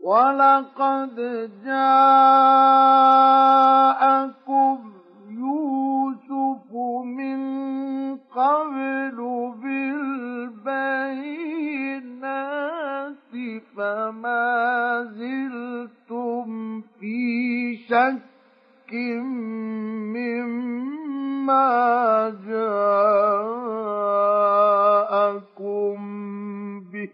وَلَقَدْ جَاءَكُمْ يُوسُفُ مِنْ قَبْلُ بِالْبَيِّنَاتِ فَمَا زِلْتُمْ فِي شَكٍّ مِّمَّا جَاءَكُم بِهِ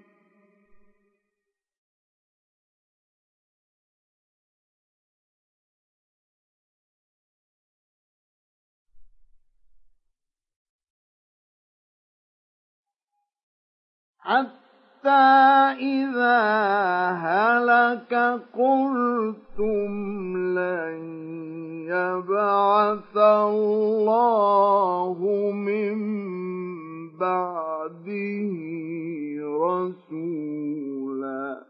حَتَّى إِذَا هَلَكَ قُلْتُمْ لَن يَبْعَثَ اللَّهُ مِن بَعْدِهِ رَسُولًا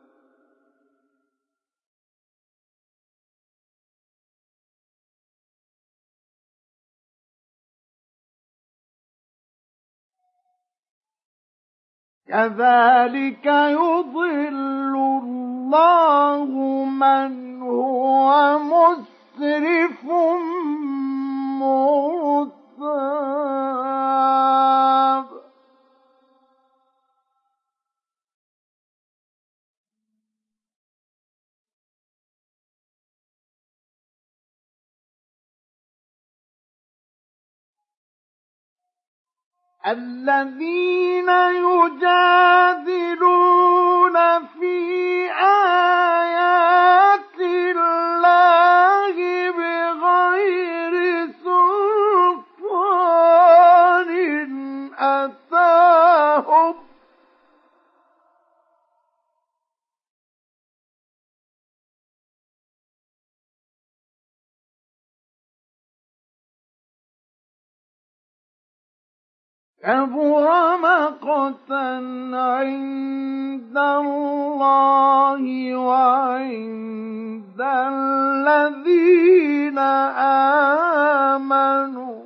كَذَلِكَ يُضِلُّ اللَّهُ مَنْ هُوَ مُسْرِفٌ مُّرْتَابٌ الَّذِينَ يُجَادِلُونَ فِي آيَاتِ اللَّهِ بِغَيْرِ سُلْطَانٍ أَتَاهُمْ كَبُرَ مَقْتًا عِندَ اللَّهِ وَعِندَ الَّذِينَ آمَنُوا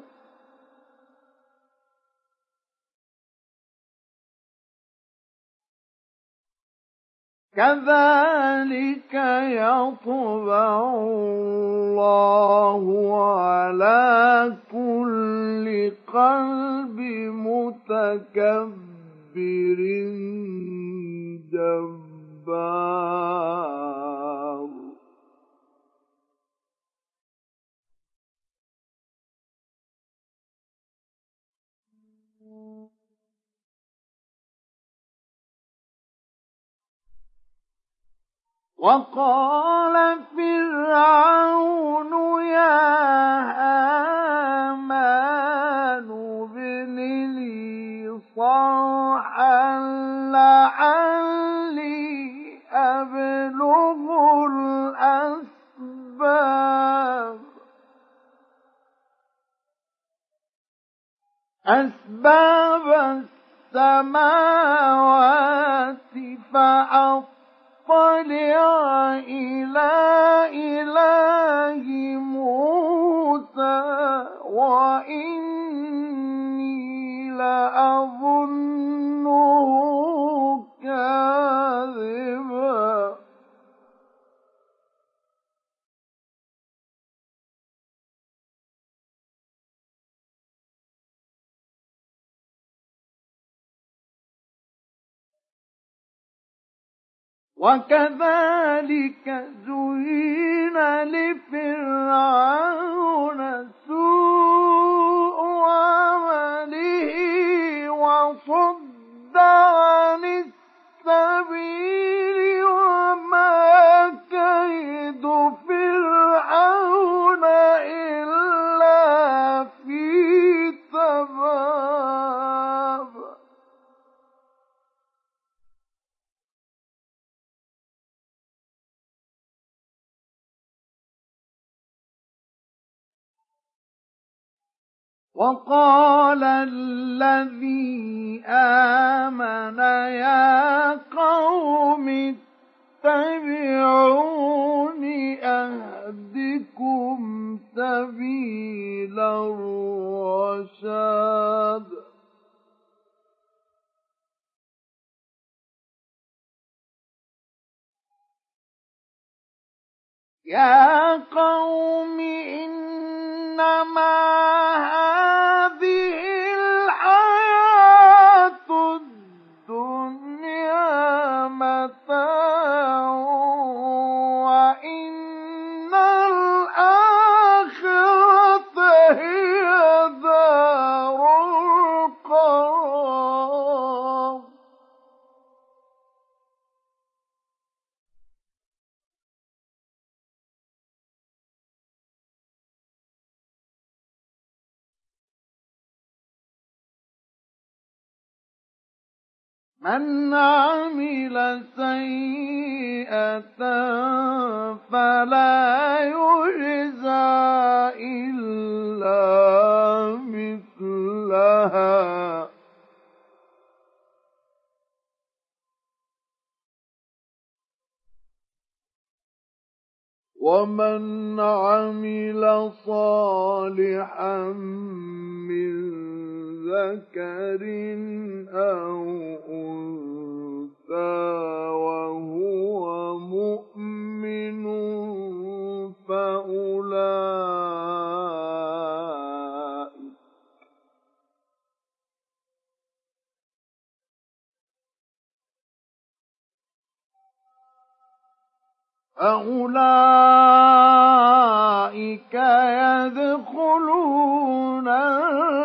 كَذَلِكَ يَطْبَعُ اللَّهُ عَلَى كُلِّ قَلْبِ مُتَكَبِّرٍ جَبَّارٍ وَقَالَ فِرْعَوْنُ يَا هَامَانُ ابْنِ لِي صَرْحًا لَّعَلِّي أَبْلُغُ أَسْبَابَ السَّمَاوَاتِ فَأَطَّلِعَ إِلَى إِلَٰهِ مُوسَىٰ وَإِنِّي لَأَظُنُّهُ كَاذِبًا وَكَذَلِكَ زُيِّنَ لِفِرْعَوْنَ سُوءُ عَمَلِهِ وَصُدَّ عَنِ السَّبِيلِ وَمَا كَيْدُ فِرْعَوْنَ إِلَّا فِي تَبَابٍ وَقَالَ الَّذِي آمَنَ يَا قَوْمِ اتَّبِعُونِ أَهْدِكُمْ سَبِيلَ الرَّشَادِ يا قوم إنما هذه الحياة الدنيا متاع وإن الآخرة هي دار القرار. من عمل سيئة فلا يجزى إلا مثلها ومن عمل صالحا من ذكر أو أنثى وهو مؤمن فأولئك يدخلون